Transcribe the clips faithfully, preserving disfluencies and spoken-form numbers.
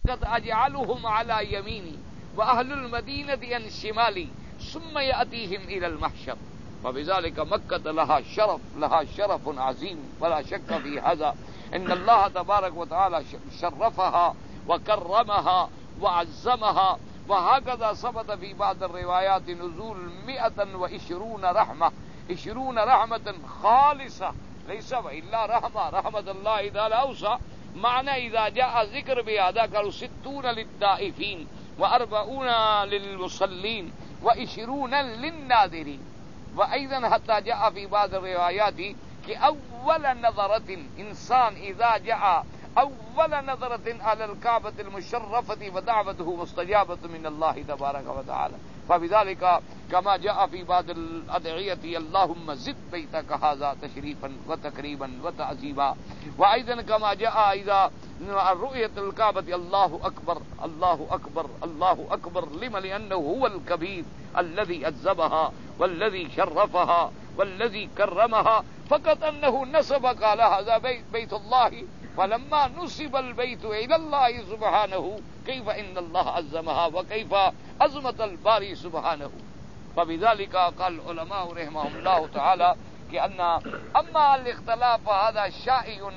مكة أجعلهم على يميني وأهل المدينة عن شمالي ثم يأتيهم إلى المحشر. فبذلك مكة لها شرف لها شرف عظيم ولا شك في هذا. إن الله تبارك وتعالى شرفها وكرمها وعزمها. وهكذا ثبت في بعض الروايات نزول مئة وعشرون رحمة عشرون رحمة خالصة ليس إلا رحمة رحمة الله تعالى أوسع. معنى إذا جاء ذكر بهذا قالوا ستون للطائفين وأربعون للمصلين وعشرون للناذرين. وأيضا حتى جاء في بعض الروايات کہ اول نظرت انسان اذا جاء اول نظرت على الكعبة المشرفة ودعوته مستجابة من الله تبارك وتعالى. فبذلك كما جاء في بعض الأدعية اللهم زد بيتك هذا تشريفا وتكريما وتعظيما. وأيضا كما جاء إذا رؤية الكعبة الله أكبر الله أكبر الله أكبر لما لأنه هو الكبير الذي أعزمها والذي شرفها والذي كرمها. فقط أنه نسب قال هذا بيت, بيت الله. فلما نسب البيت إلى الله سبحانه كيف إن الله عزمها وكيف عظمة الباري سبحانه. فبذلك قال العلماء رحمهم الله تعالى كأن أما الاختلاف هذا شائع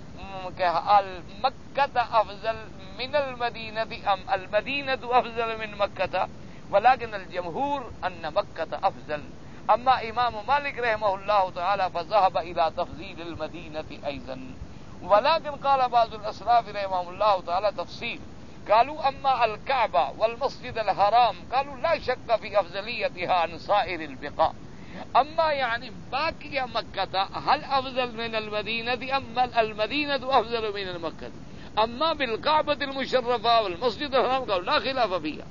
مكة أفضل من المدينة أم المدينة أفضل من مكة، ولكن الجمهور أن مكة أفضل. أما إمام مالك رحمه الله تعالى فذهب إلى تفضيل المدينة أيضا. ولكن قال بعض الأسلاف رحمهم الله تعالى تفصيل، قالوا أما الكعبة والمسجد الحرام قالوا لا شك في أفضليتها عن سائر البقاع. أما يعني باقي مكة هل أفضل من المدينة أم المدينة أفضل من المكة؟ أما بالكعبة المشرفة والمسجد الحرام قالوا لا خلاف فيها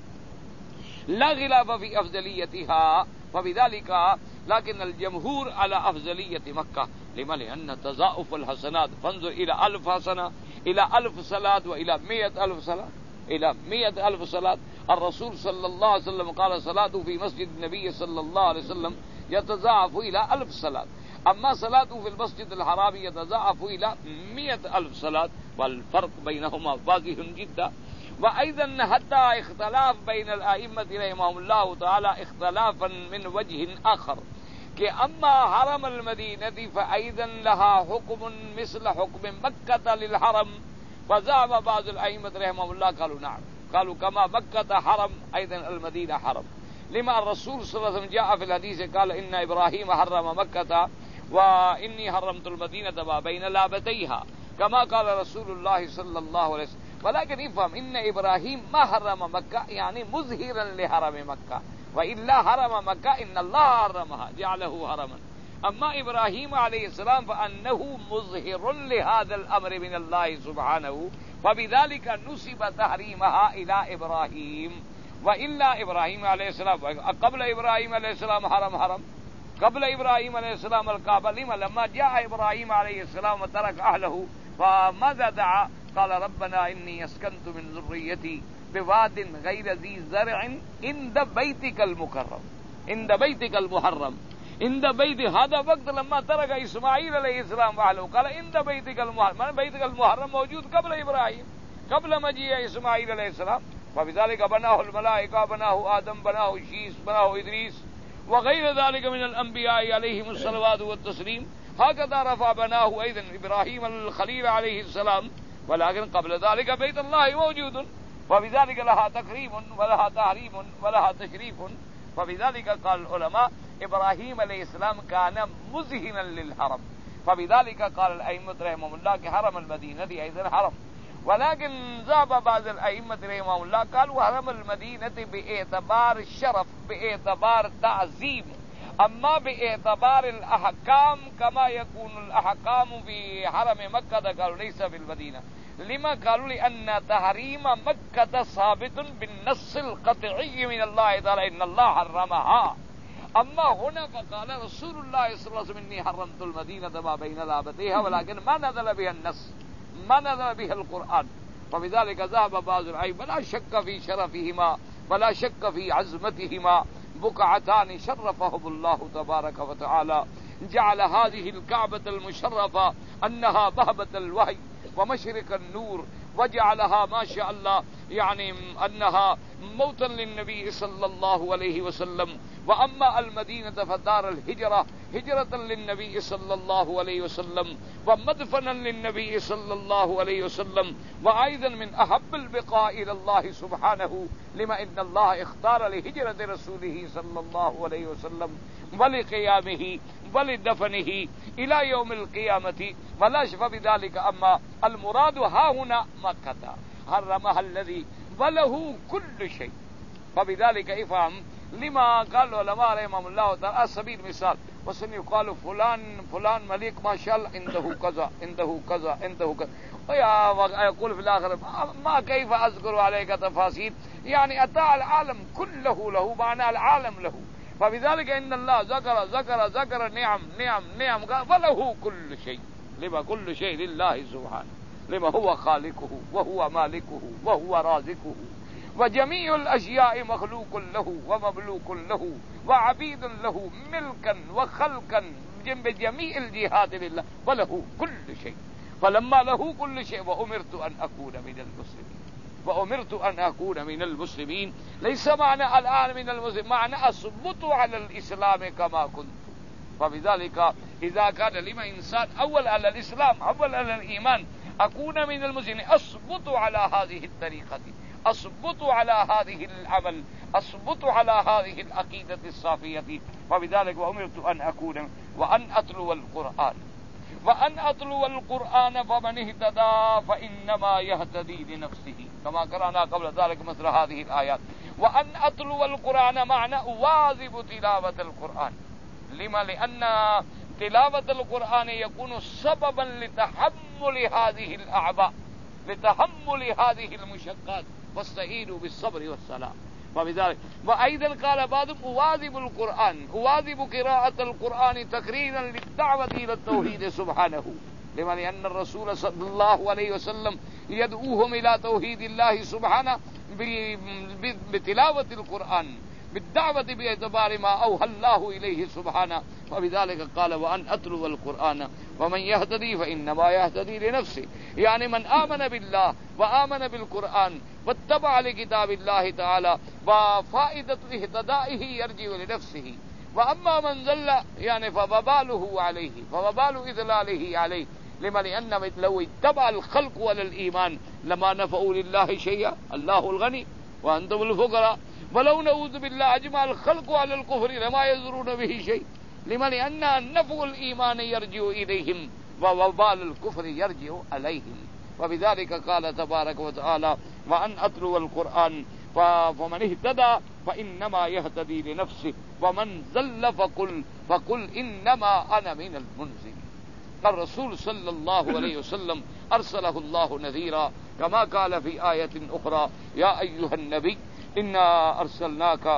لا خلاف في أفضليتها. فبذلك لكن الجمهور على أفضلية مكة. لما؟ لأن تضاعف الحسنات. فانظر إلى ألف حسنة إلى ألف صلاة وإلى مئة ألف صلاة إلى مئة ألف صلاة. الرسول صلى الله عليه وسلم قال صلاته في مسجد النبي صلى الله عليه وسلم يتضاعف إلى ألف صلاة. أما صلاته في المسجد الحرام يتضاعف إلى مئة ألف صلاة. والفرق بينهما واضح جدا. وأيضا حتى اختلاف بين الأئمة رحمهم الله تعالى اختلافا من وجه آخر کہ اما حرم المدینہ فأيضا لها حکم مثل حکم مکہ للحرم. فذهب بعض الأئمة رحمهم الله قالوا نعم قالوا كما مكة حرم أيضا المدينة حرم. لما الرسول صلى الله عليه وسلم جاء في الحديث قال إن إبراهيم حرم مكة وإني حرمت المدينة ما بين لابتيها كما قال رسول الله صلى الله عليه وسلم. ولكن افهم إن إبراهيم ما حرم مكة يعني مظهرا لحرم مكة، وإلا حرم مكة إن الله حرمها جعله حرما. أما إبراهيم عليه السلام فأنه مظهر لهذا الأمر من الله سبحانه، فبذلك نسب تحريمها إلى إبراهيم. وإلا إبراهيم عليه السلام قبل إبراهيم عليه السلام حرم حرم قبل إبراهيم عليه السلام الكعبة. لما؟ لما جاء إبراهيم عليه السلام وترك أهله فماذا دعا؟ قال ربنا إني أسكنت من ذريتي بواد غير ذي زرع عند بيتك المكرم عند بيتك المحرم عند بيت. هذا وقت لما ترك إسماعيل عليه السلام أهله قال عند بيتك المحرم. بيتك المحرم موجود قبل إبراهيم قبل مجيء إسماعيل عليه السلام. فبذلك بناه الملائكة بناه آدم بناه شيس بناه إدريس وغير ذلك من الأنبياء عليهم الصلوات والتسليم. هكذا رفع بناه أيضا إبراهيم الخليل عليه السلام. ولكن قبل ذلك بيت الله موجود. فبذلك لها تكريم ولها تحريم ولها تشريف. فبذلك قال العلماء إبراهيم عليه السلام كان مزهنا للحرم. فبذلك قال الأئمة رحمهم الله كحرم المدينة أيضا حرم. ولكن ذهب بعض الأئمة رحمهم الله قالوا حرم المدينة باعتبار الشرف باعتبار تعظيم، أما باعتبار الأحكام كما يكون الأحكام في حرم مكة قالوا ليس في المدينة. لما؟ قالوا لأن تحريم مكة ثابت بالنص القطعي من الله تعالى إن الله حرمها. أما هنا فقال رسول الله صلى الله عليه وسلم إني حرمت المدينة ما بين لابتيها، ولكن ما نزل بها النص ما نزل بها القرآن. فبذلك ذهب بعض العلماء لا شك في شرفهما ولا شك في عزمتهما بقعتان شرفهم الله تبارك وتعالى. جعل هذه الكعبة المشرفة أنها بهبة الوحي ومشرق النور، وجعلها ما شاء الله يعني أنها موتا للنبي صلى الله عليه وسلم، وأما المدينة فدار الهجرة هجرة للنبي صلى الله عليه وسلم ومدفنا للنبي صلى الله عليه وسلم، وأيضا من أحب البقاء إلى الله سبحانه، لما إن الله اختار لهجرة رسوله صلى الله عليه وسلم ولقيامه ولدفنه إلى يوم القيامة ولا شف بذلك. أما المراد ها هنا مكة حرمها الذي وله كل شيء. فبذلك افهم لما قال العلماء رحمهم الله تعالى على سبيل المثال، وسن يقال فلان فلان ملك ما شاء الله عنده كذا عنده كذا عنده كذا، ويقول في الآخر ما كيف أذكر عليك تفاصيل، يعني أتى العالم كله له معنى العالم له. فبذلك إن الله ذكر ذكر ذكر نعم نعم نعم قال وله كل شيء، لما كل شيء لله سبحانه، لما هو خالقه وهو مالكه وهو رازقه، وجميع الأشياء مخلوق له ومملوك له وعبيد له ملكا وخلقا بجميع الجهات لله، وله كل شيء. فلما له كل شيء وأمرت أن أكون من المسلمين، وأمرت أن أكون من المسلمين، ليس معنى الآن من المسلمين، معنى أثبت على الإسلام كما كنت. فبذلك إذا كان لما إنسان أول على الإسلام أول على الإيمان أكون من المسلمين، أثبت على هذه الطريقة، أثبت على هذه العمل، أثبت على هذه العقيدة الصافية. فبذلك وأمرت أن أكون وأن أتلو القرآن وأن أتلو القرآن فمن اهتدى فإنما يهتدي لنفسه، كما قرأنا قبل ذلك مثل هذه الآيات. وأن أتلو القرآن معنى أواظب تلاوة القرآن. لما؟ لأن تلاوة القرآن يكون سببا لتحمل هذه الأعباء، لتحمل هذه المشقات، واستعينوا بالصبر والصلاة. وبذلك وأيضا قال بعضهم أواظب القرآن، أواظب قراءة القرآن تقريرا للدعوة إلى التوحيد سبحانه. لما؟ لأن الرسول صلى الله عليه وسلم يدعوهم إلى توحيد الله سبحانه بتلاوة القرآن، بالدعوة باعتبار ما أوحى الله إليه سبحانه. وبذلك قال وأن أتلو القرآن ومن يهتدي فإنما يهتدي لنفسه، يعني من آمن بالله وآمن بالقرآن واتبع لكتاب الله تعالى وفائدة اهتدائه يرجع لنفسه. وأما من ذل يعني فوباله عليه، فوبال إذلاله عليه. لما؟ لأن لو اتبع الخلق على الإيمان لما نفعوا لله شيئا، الله الغني وأنتم الفقراء، ولو نعوذ بالله أجمع الخلق على الكفر لما يزرون به شيء. لما؟ لأن نفع الإيمان يرجع إليهم ووبال الكفر يرجع عليهم. وبذلك قال تبارك وتعالى وأن أتلو القرآن فمن اهتدى فإنما يهتدي لنفسه ومن زل فقل فقل إنما أنا من المنذرين. الرسول صلى الله عليه وسلم أرسله الله نذيرا، كما قال في آية أخرى يا أيها النبي إنا أرسلناك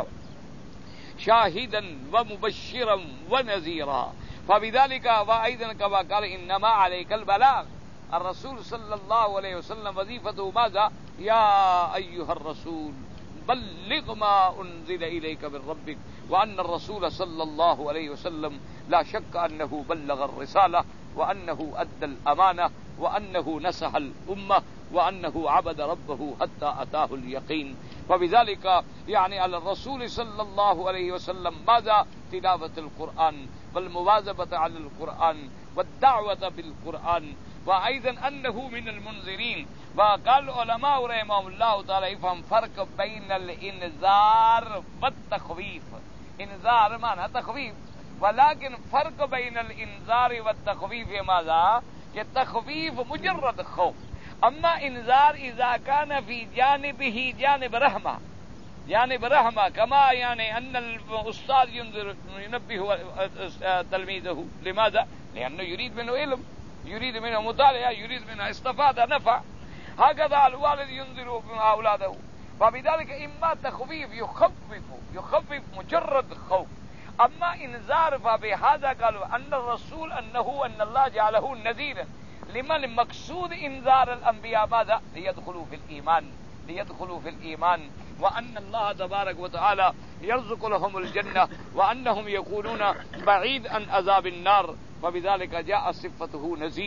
شاهدا ومبشرا ونذيرا. فبذلك وأيضا كما قال إنما عليك البلاغ. الرسول صلى الله عليه وسلم وظيفته ماذا؟ يا أيها الرسول بلغ ما أنزل إليك من ربك. وأن الرسول صلى الله عليه وسلم لا شك أنه بلغ الرسالة، وأنه أدى الأمانة، وأنه نصح الأمة، وأنه عبد ربه حتى أتاه اليقين. فبذلك يعني على الرسول صلى الله عليه وسلم ماذا؟ تلاوة القرآن والمواظبة على القرآن والدعوة بالقرآن، وأيضا أنه من المنذرين. وقال العلماء رحمهم الله تعالى يفهم فرق بين الإنذار والتخويف. إنذار معنى تخويف، ولكن فرق بين الإنذار والتخويف ماذا؟ التخويف مجرد خوف، أما إنذار إذا كان في جانبه جانب رحمة، جانب رحمة، كما يعني أن الأستاذ ينذر ينبه تلميذه. لماذا؟ لأنه يريد منه علم، يريد منه مطالعة، يريد منه استفادة نفع. هكذا الوالد ينذر أولاده. فبذلك إما تخويف يخفف يخفف مجرد خوف، أما إنذار فبهذا قالوا أن الرسول أنه أن الله جعله نذيرا. لمن المقصود إنذار الأنبياء ماذا؟ ليدخلوا في الإيمان، ليدخلوا في الإيمان، وأن الله تبارك وتعالى يرزق لهم الجنة، وأنهم يكونون بعيد عن عذاب النار. فبذلك جاء صفته نذير،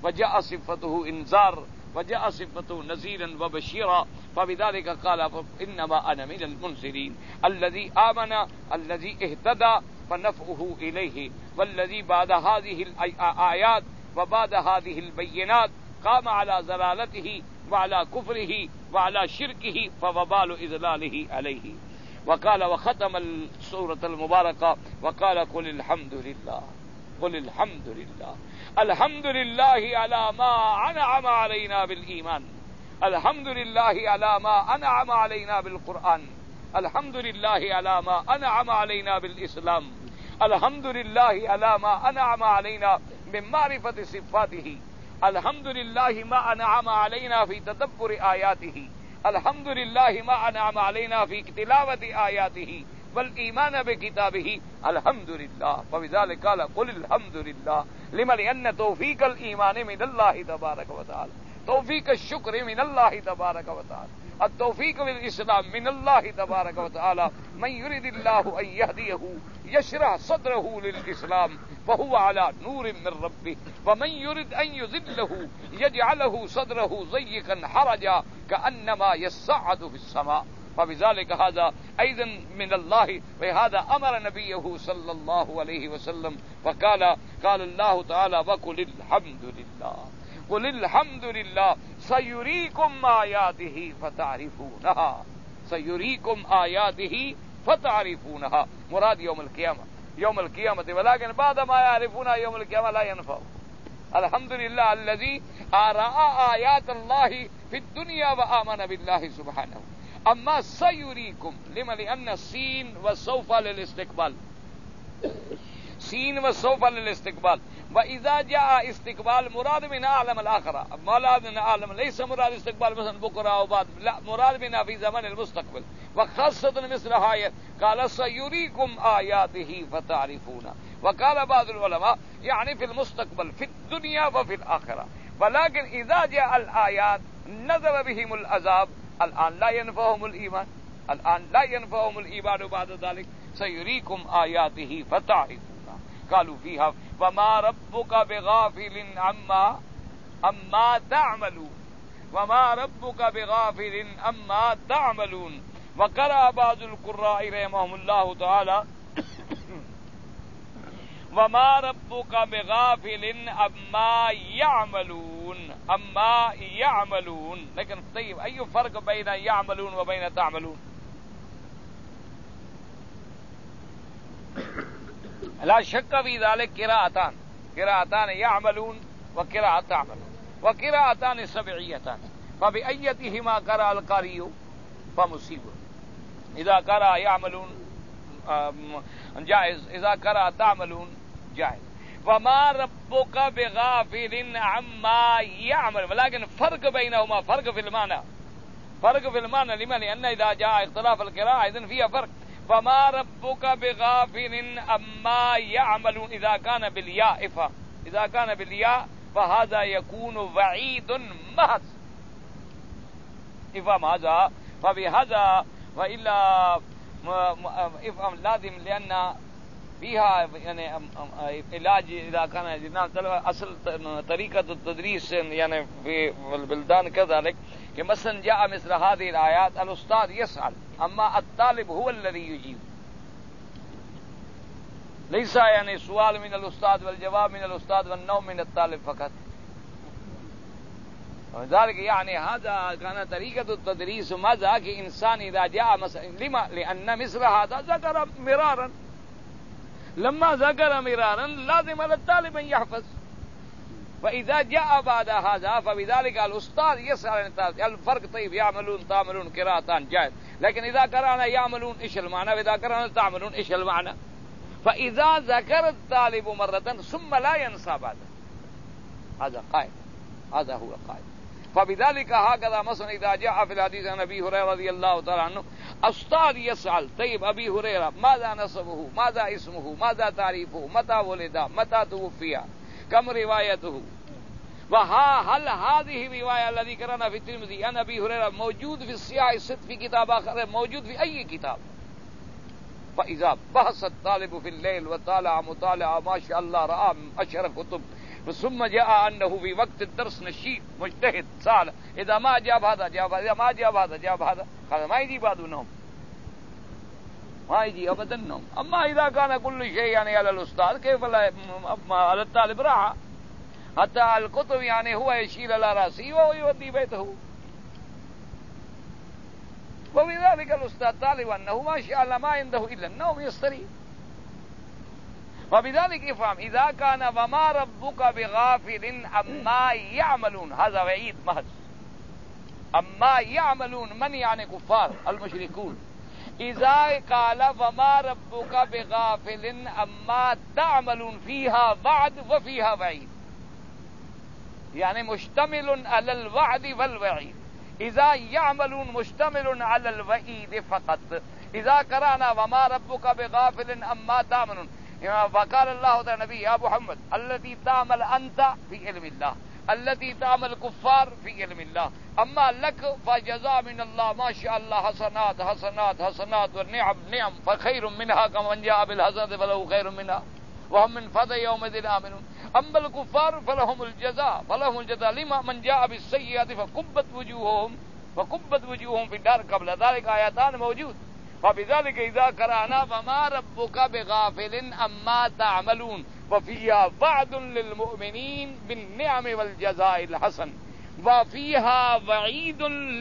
وجاء صفته انذار وجاء صفته نذيرا وبشيرا فبذلك قال انما انا من المنذرين الذي آمن الذي اهتدى فنفعه اليه والذي بعد هذه الآيات وبعد هذه البينات قام على ضلالته وعلى كفره وعلى شركه فوبال إذلاله عليه. وقال وختم السورة المباركة وقال قل الحمد لله قل الحمد لله الحمد لله على ما أنعم علينا بالإيمان الحمد لله على ما أنعم علينا بالقرآن الحمد لله على ما أنعم علينا بالإسلام الحمد لله على ما أنعم علينا من معرفة صفاته الحمد لله ما أنعم علينا في تدبر آياته الحمد لله ما أنعم علينا في تلاوة آياته والإيمان بكتابه الحمد لله. فبذلك قال قل الحمد لله لما لأن توفيق الإيمان من الله تبارك وتعالى توفيق الشكر من الله تبارك وتعالى التوفيق بالإسلام من الله تبارك وتعالى. من يريد الله أن يهديه يشرح صدره للإسلام فهو على نور من ربه ومن يريد أن يذله يجعله صدره ضيقا حرجا كأنما يصعد في السماء. فبذلك هذا أيضا من الله وهذا أمر نبيه صلى الله عليه وسلم وقال قال الله تعالى وقل الحمد لله قل الحمد لله سيريكم آياته فتعرفونها سيريكم آياته فتعرفونها. مراد يوم القيامة يوم القيامة ولكن بعد ما يعرفونها يوم القيامة لا ينفع. الحمد لله الذي رأى آيات الله في الدنيا وآمن بالله سبحانه. أما سيريكم لما لأن السين والسوف للاستقبال سين والسوف للاستقبال وإذا جاء استقبال مراد من عالم الآخرة مراد من عالم ليس مراد استقبال مثلا بكرة أو بعد لا مراد بنا في زمن المستقبل وخاصة مثل هاي قال سيريكم آياته فتعرفون. وقال بعض العلماء يعني في المستقبل في الدنيا وفي الآخرة ولكن إذا جاء الآيات نزل بهم العذاب الآن لا ينفعهم الإيمان الآن لا ينفعهم الإيمان بعد ذلك سيريكم آياته فتعرفون. قالوا فيها وما ربك بغافل عما عما تعملون وما ربك بغافل عما تعملون. وقرأ بعض القراء رحمهم الله تعالى وما ربك بغافل عما يعملون عما يعملون. لیکن طيب أي فرق بين يعملون وبين تعملون؟ لا شك في ذلك قراءتان قراءتان يعملون وقراءة تعملون وقراءتان سبعيتان فبأيتهما قرأ القارئ فمصيب. إذا قرأ يعملون جائز إذا قرأ تعملون جائز. وما ربك بغافل عما يعمل ولكن فرق بينهما فرق في المعنى فرق في المعنى لمن لأن إذا جاء اختلاف القراءة إذن فيها فرق. فما ربك بغافل عما يعملون إذا كان بالياء إفا إذا كان بالياء فهذا يكون وعيد محض إفهم هذا فبهذا وإلا إفهم لازم لأن فيها يعني علاج إذا كان أصل طريقة التدريس يعني في البلدان كذلك کہ مثلا جاء مثل هذه الآيات الأستاذ يسأل أما الطالب هو الذي يجيب ليس يعني سؤال من الأستاذ والجواب من الأستاذ والنوم من الطالب فقط. ولذلك يعني هذا كان طريقة التدريس ماذا کہ إنسان إذا جاء مثلا لما لأن مثل هذا ذكر مرارا لما ذكر مرارا لازم على الطالب أن يحفظ. فإذا جاء بعد هذا فبذلك الأستاذ يسأل الفرق. طيب يعملون تعملون قراءتان جائز لكن إذا قرأنا يعملون إيش المعنى وإذا قرأنا تعملون إيش المعنى. فإذا ذكر الطالب مرة ثم لا ينسى بعد هذا قائد هذا هو قائد. فبذلك هكذا مثلا إذا جاء في الحديث عن أبي هريرة رضي الله تعالى عنه أستاذ يسأل طيب أبي هريرة ماذا نسبه ماذا اسمه ماذا تعريفه متى ولد متى توفي كم روايته وها هل هذه الرواية الذي قرأنا في الترمذي عن أبي هريرة موجود في الصحاح الست في كتاب آخر موجود في أي كتاب. فإذا بحث الطالب في الليل وطالع مطالعة ما شاء الله رأى أشهر كتب ثم جاء أنه في وقت الدرس نشيط مجتهد سال إذا ما أجاب هذا جاب هذا، إذا ما أجاب هذا جاب هذا، خلاص ما يجي بعد نوم، ما يجي أبدا نوم. أما إذا كان كل شيء يعني على الأستاذ كيف لا على الطالب راحة، حتى الكتب يعني هو يشيل على رأسه وهو يودي بيته. وبذلك الأستاذ طالب أنه ما شاء الله ما عنده إلا النوم يستريح. وبذلك افهم إذا كان وما ربك بغافل عما يعملون، هذا وعيد محض. عما يعملون من يعني كفار المشركون. إذا قال وما ربك بغافل عما تعملون فيها وعد وفيها وعيد، يعني مشتمل على الوعد والوعيد. إذا يعملون مشتمل على الوعيد فقط. إذا قرأنا وما ربك بغافل عما تعملون، وقال الله تعالى نبي يا محمد الذي تعمل أنت في علم الله، التي تعمل كفار في علم الله، أما لك فجزاء من الله ما شاء الله حسنات حسنات حسنات والنعم نعم فخير منها كمن جاء بالحسنة فله خير منها وهم من فضل يومئذ آمنون. أما الكفار فلهم الجزاء فلهم الجزاء لما من جاء بالسيئات فكبت وجوههم فكبت وجوههم في النار. قبل ذلك آياتان موجود. فبذلك إذا قرأنا فما ربك بغافل عما تعملون وفيها وعد للمؤمنين بالنعم والجزاء الحسن وفيها وعيد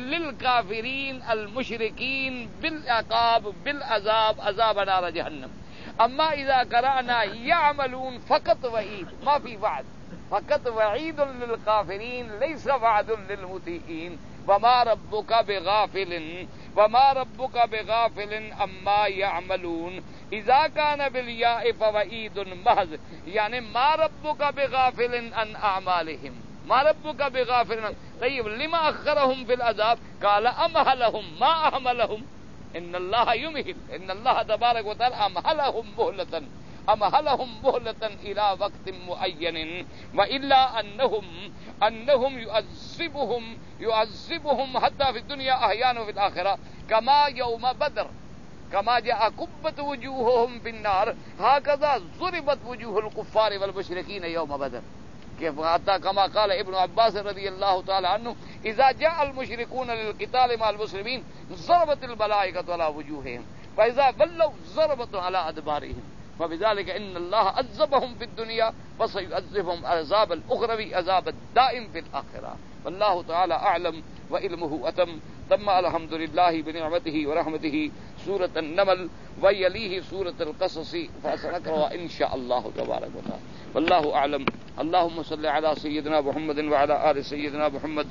للكافرين المشركين بالعقاب بالعذاب عذاب نار جهنم. أما إذا قرأنا يعملون فقط وعيد ما في وعد، فقط وعيد للكافرين ليس وعد للمطيعين. وما ربك بغافل وما ربك بغافل عما يعملون. إذا كان بالياء فوعيد محض، يعني ما ربك بغافل عن أعمالهم، ما ربك بغافل. طيب لما أخرهم في العذاب؟ قال أمهلهم ما أهملهم، إن الله يمهل، إن الله تبارك وتعالى أمهلهم مهلة أمهلهم مهلة إلى وقت معين، وإلا أنهم أنهم يعذبهم يعذبهم حتى في الدنيا أحيانا وفي الآخرة، كما يوم بدر كما جاء كبت وجوههم في النار هكذا ضربت وجوه الكفار والمشركين يوم بدر. كيف حتى كما قال ابن عباس رضي الله تعالى عنه إذا جاء المشركون للقتال مع المسلمين ضربت الملائكة على وجوههم فإذا ولوا ضربت على أدبارهم. فبذلك إن الله عذبهم في الدنيا فسيعذبهم عذاب الأخروي عذاب الدائم في الآخرة. والله تعالى أعلم وعلمه أتم. تم الحمد لله بنعمته ورحمته سورة النمل ويليه سورة القصص فسنقرأ إن شاء الله تبارك وتعالى. والله أعلم. اللهم صل على سيدنا محمد وعلى آل سيدنا محمد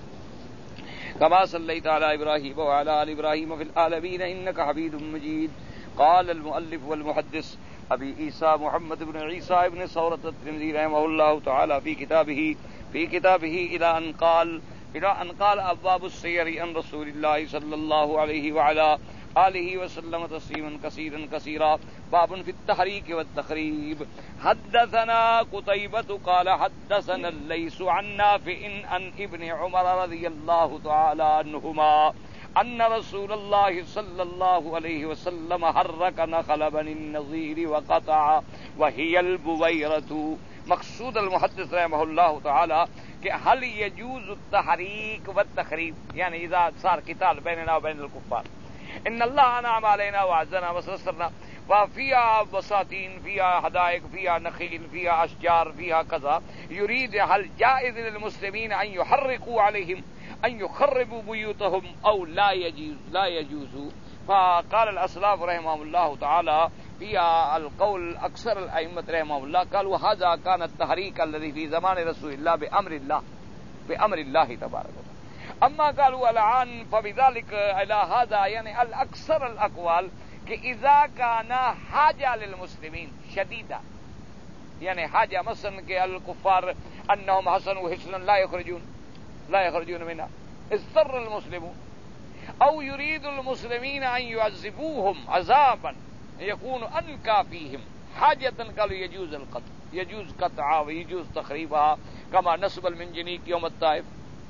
كما صليت على إبراهيم وعلى آل إبراهيم في العالمين إنك حميد مجيد. قال المؤلف والمحدث أبي عيسى محمد بن عيسى بن ثورة الترمذي رحمه الله تعالى في كتابه في كتابه إلى أن قال إلى أن قال أبواب السير عن رسول الله صلى الله عليه وعلى آله وسلم تسليما كثيرا كثيرا. باب في التحريك والتخريب. حدثنا قتيبة قال حدثنا الليث عن نافع عن ابن عمر رضي الله تعالى عنهما أن رسول الله صلى الله عليه وسلم حرك نخل بني النضير وقطع وهي البويرة. مقصود المحدث رحمه الله تعالى کہ هل يجوز التحريك والتخريب، يعني إذا صار قتال بيننا وبين الكفار إن الله أنعم علينا وعزنا وسرنا وفيها بساتين فيها حدائق فيها نخيل فيها أشجار فيها كذا، يريد هل جائز للمسلمين أن يحرقوا عليهم أن يخربوا بيوتهم أو لا يجوز لا يجوز. فقال الأسلاف رحمهم الله تعالى في القول أكثر الأئمة رحمهم الله قالوا هذا كان التحريك الذي في زمان رسول الله بأمر الله بأمر الله تبارك وتعالى. أما قالوا الآن فبذلك إلى هذا يعني الأكثر الأقوال کہ اذا كان حاجة للمسلمين شديدة، يعني حاجة مثلا کہ الكفار أنهم حصنوا حصنا لا يخرجون لا يخرجون منها اضطر المسلمون، أو يريد المسلمين أن يعذبوهم عذابا يكون أنكى فيهم حاجة قالوا يجوز القتل يجوز قطعها ويجوز تخريبها كما نصب المنجنيق يوم الطائف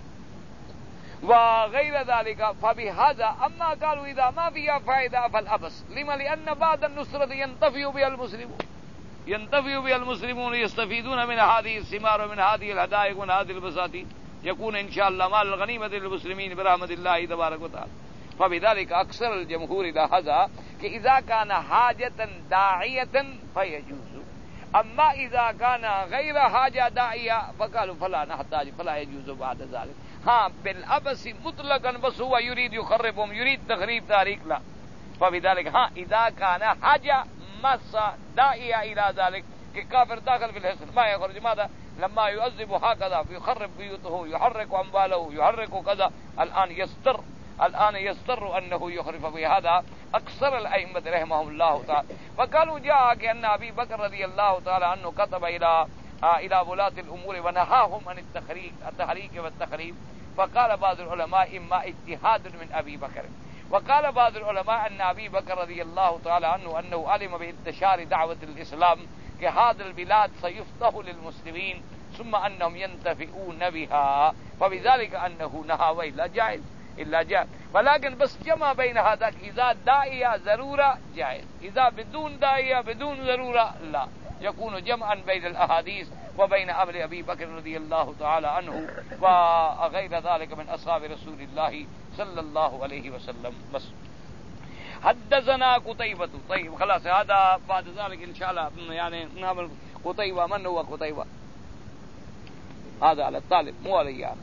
وغير ذلك. فبهذا أما قالوا إذا ما فيها فائدة فالأبس لما لأن بعد النصرة ينتفي بها المسلمون ينتفع بها المسلمون يستفيدون من هذه الثمار ومن هذه الهدائق ومن هذه البساتين يكون إن شاء الله مال الغنيمة للمسلمين برحمة الله تبارك وتعالى. فبذلك أكثر الجمهور إلى هذا إذا كان حاجة داعية فيجوز، أما إذا كان غير حاجة داعية فقالوا فلا نحتاج فلا يجوز بعد ذلك. ہاں بالعبث مطلقا بس هو يريد يخربهم يريد تخريب تاريخ لا. فبذلك ہاں إذا كان حاجة مس داعية إلى ذلك ككافر داخل في الحصن ما يخرج ماذا لما يعذب هكذا يخرب بيوته يحرك أمواله يحرك كذا الآن يستر الآن يستر أنه يخرف بهذا أكثر الأئمة رحمهم الله تعالى. وقالوا جاء كأن أبي بكر رضي الله تعالى عنه كتب إلى إلى ولاة الأمور ونهاهم عن التحريك التحريك والتخريب. فقال بعض العلماء إما اجتهاد من أبي بكر، وقال بعض العلماء أن أبي بكر رضي الله تعالى عنه أنه علم بانتشار دعوة الإسلام كهذا البلاد سيفتح للمسلمين ثم أنهم ينتفعون بها، فبذلك أنه نهى وإلا جائز إلا جائز. ولكن بس جمع بين هذا إذا داعية ضرورة جائز، إذا بدون داعية بدون ضرورة لا. يكون جمعا بين الأحاديث وبين أمر أبي بكر رضي الله تعالى عنه وغير ذلك من أصحاب رسول الله صلى الله عليه وسلم. بس حدثنا قتيبة. طيب خلاص هذا بعد ذلك إن شاء الله يعني نعمل قتيبة. من هو قتيبة؟ هذا على الطالب مو علي يعني.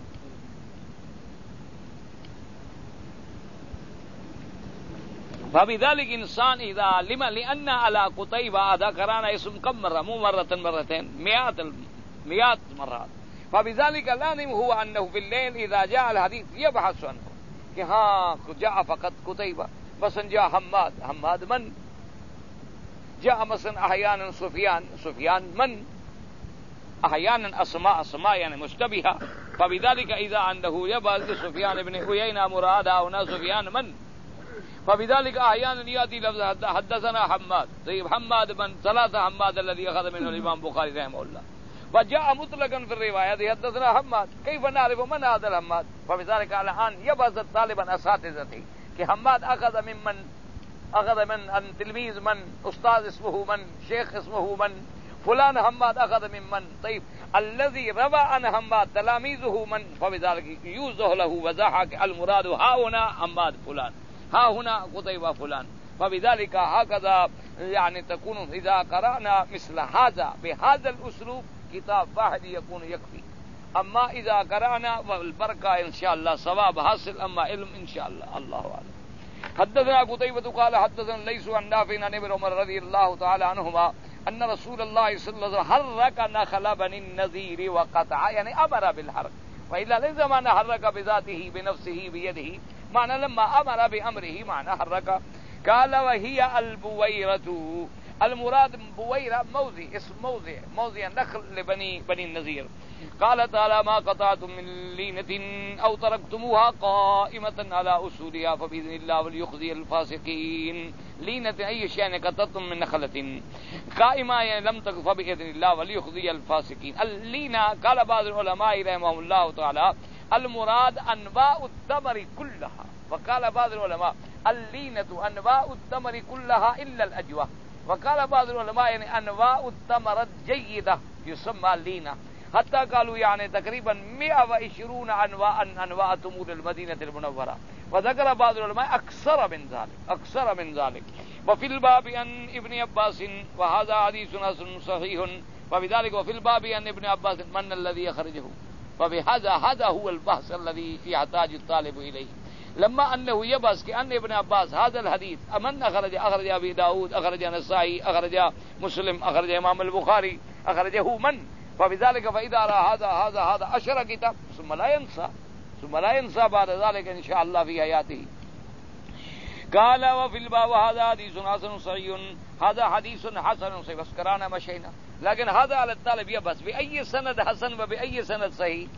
فبذلك إنسان إذا لما لأن على قتيبة هذا قرانا اسم كم مرة مو مرة مرتين مئات مئات مرات. فبذلك لازم هو أنه في الليل إذا جاء الحديث يبحث عنه کہ ہاں جاء فقط قتيبة بس جاء حماد حماد من جاء مثلا أحيانا سفيان سفيان من أحيانا أسماء أسماء يعني مشتبهة. فبذلك إذا عنده يبحث سفيان بن عيينة مراد هنا سفيان من. فبذلك أحيانا يأتي لفظ حدثنا حماد. طيب حماد من ثلاثة حماد الذي أخذ منه الإمام بخاري رحمه الله. وجاء مطلقا في الرواية حدثنا حماد كيف نعرف من هذا الحماد. فبذلك الآن يبحث طالبا أساتذته کہ حماد أخذ من من أخذ من عن تلميذ من أستاذ اسمه من شيخ اسمه من فلان حماد أخذ من من. طيب الذي روى عن حماد تلاميذه من. فبذلك يوزه له وضحك المراد ها هنا حماد فلان ها هنا قتيبة فلان. فبذلك هكذا يعني تكون إذا قرأنا مثل هذا بهذا الأسلوب كتاب واحد يكون يكفي. أما إذا قرأنا والبركة إن شاء الله صواب حاصل أما علم إن شاء الله. الله أعلم. حدثنا قتيبة قال حدثنا ليس عن نافع عن ابن عمر رضي الله تعالى عنهما أن رسول الله صلى الله عليه وسلم حرك نخل بني النذير وقطع يعني أمر بالحرك. وإلا ليس معنى حرك بذاته بنفسه بيده معنى لما أمر بأمره معنى حرك. قال وهي البويرة. المراد بويرة موضع اسم موضع موضع النخل لبني بني النذير. قال تعالى ما قطعتم من لينة أو تركتموها قائمة على أصولها فبإذن الله وليخزي الفاسقين. لينة أي شيء قطعتم من نخلة قائمة يعني لم تكن فبإذن الله وليخزي الفاسقين. اللينة قال بعض العلماء رحمهم الله تعالى المراد أنواع التمر كلها. وقال بعض العلماء اللينة أنواع التمر كلها إلا الأجوة. وقال بعض العلماء يعني أنواع التمر الجيدة يسمى اللينة. حتى قالوا يعني تقريبا مئة وعشرين أنواع أنواع تمور المدينة المنورة. وذكر بعض العلماء أكثر من ذلك أكثر من ذلك. وفي الباب عن ابن عباس وهذا حديث حسن صحيح. وبذلك وفي الباب عن ابن عباس من الذي يخرجه. فبهذا هذا هو البحث الذي يحتاج الطالب إليه. لما أنه يبحث كأن ابن عباس هذا الحديث أمن أخرج أخرج أبي داود أخرج النسائي أخرج مسلم أخرج إمام البخاري أخرجه من. فبذلك فإذا رأى هذا هذا هذا عشر كتاب ثم لا ينسى ثم لا ينسى بعد ذلك إن شاء الله في حياته. قال وفي الباب هذا حديث حسن صحيح. هذا حديث حسن صحيح. بس كرانا مشينا لكن هذا على الطالب يبحث بأي سند حسن وبأي سند صحيح.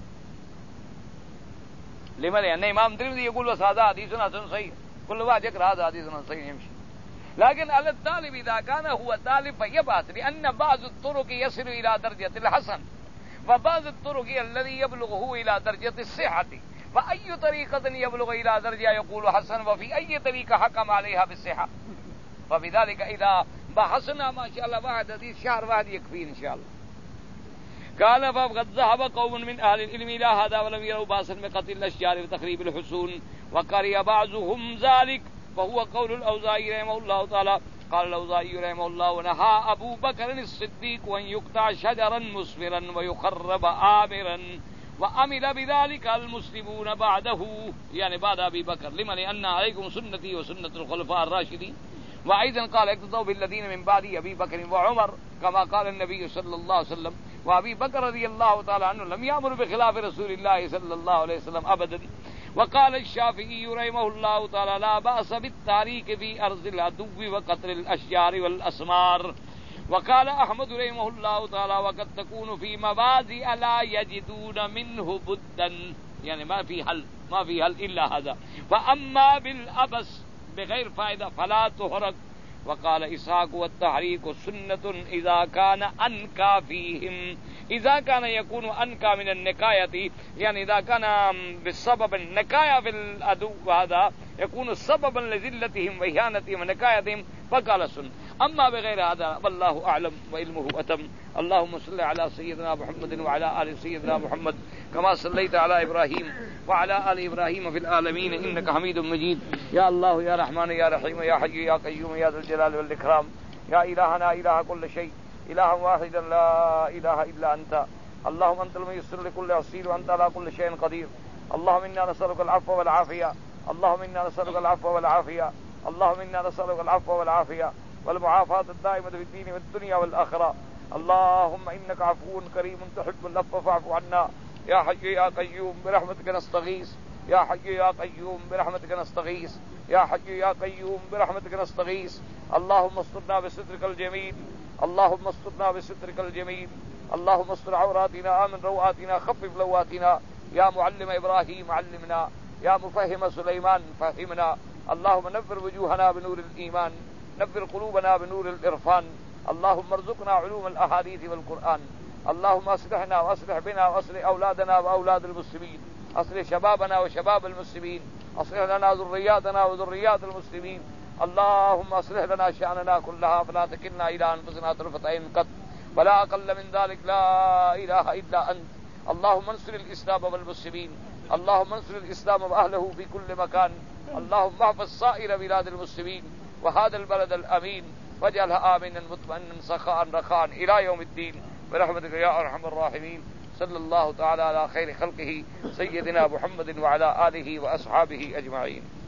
لما لأن إمام الترمذي يقول بس هذا حديث حسن صحيح كل واحد يقرأ هذا حديث حسن صحيح يمشي. لكن على الطالب إذا كان هو طالب فيبحث لأن بعض الطرق يصل إلى درجة الحسن وبعض الطرق الذي يبلغه إلى درجة الصحة. فأي طريقة يبلغ إلى درجة يقول حسن وفي أي طريقة حكم عليها بالصحة. فبذلك إذا بحثنا ما شاء الله واحد حديث شهر واحد يكفي إن شاء الله. قال فقد ذهب قوم من أهل العلم إلى هذا ولم يروا بأسا بقتل الأشجار وتخريب الحصون وقرئ بعضهم ذلك فهو قول الأوزاعي رحمه الله تعالى. قال الأوزاعي رحمه الله ونهى أبو بكر الصديق أن يقطع شجرا مسفرا ويخرب آمرا وعمل بذلك المسلمون بعده يعني بعد أبي بكر لما لأن عليكم سنتي وسنة الخلفاء الراشدين. وأيضا قال اقتدوا بالذين من بعد أبي بكر وعمر كما قال النبي صلى الله عليه وسلم. وأبي بكر رضي الله تعالى عنه لم يأمر بخلاف رسول الله صلى الله عليه وسلم أبدا. وقال الشافعي رحمه الله تعالى لا بأس بالتاريك في أرض العدو وقتل الأشجار والأسمار. وقال أحمد رحمه الله تعالى وقد تكون في مواضع لا يجدون منه بدا يعني ما في حل ما في حل إلا هذا. وأما بالأبس بغير فائدة فلا تحرق. وقال إسحاق والتحريك سنة إذا كان أنكى فيهم إذا كان يكون أنكى من النكاية يعني إذا كان بالسبب النكاية في العدو هذا يكون سببا لذلتهم وإهانتهم ونكايتهم فقال سنة. أما بغير هذا والله أعلم وعلمه أتم. اللهم صل على سيدنا محمد وعلى آل سيدنا محمد كما صليت على إبراهيم وعلى آل إبراهيم في العالمين إنك حميد مجيد. يا الله يا رحمن يا رحيم يا حي يا قيوم يا ذا الجلال والإكرام يا إلهنا إله كل شيء إله واحدا لا إله إلا أنت. اللهم أنت الميسر لكل عسير وأنت على كل شيء قدير. اللهم إنا نسألك العفو والعافية اللهم إنا نسألك العفو والعافية اللهم إنا نسألك العفو والعافية والمعافاة الدائمة في الدين والدنيا والآخرة. اللهم إنك عفو كريم تحب العفو فاعف عنا. يا حي يا قيوم برحمتك نستغيث يا حي يا قيوم برحمتك نستغيث يا حي يا قيوم برحمتك نستغيث. اللهم استرنا بسترك الجميل اللهم استرنا بسترك الجميل اللهم استر عوراتنا آمن روآتنا خفف لواتنا. يا معلم إبراهيم علمنا يا مفهم سليمان فهمنا. اللهم نفر وجوهنا بنور الإيمان نفر قلوبنا بنور الإرفان. اللهم ارزقنا علوم الأحاديث والقرآن. اللهم أصلحنا وأصلح بنا وأصلح أولادنا وأولاد المسلمين أصلح شبابنا وشباب المسلمين أصلح لنا ذرياتنا وذريات المسلمين. اللهم أصلح لنا شأننا كلها فلا تكلنا إلى أنفسنا طرفة عين قط ولا أقل من ذلك لا إله إلا أنت. اللهم انصر الإسلام والمسلمين اللهم انصر الإسلام وأهله في كل مكان. اللهم احفظ سائر بلاد المسلمين وهذا البلد الأمين واجعلها آمنا مطمئنا سخاء رخاء إلى يوم الدين برحمتك يا أرحم الراحمين. صلى الله تعالى على خير خلقه سيدنا محمد وعلى آله وأصحابه أجمعين.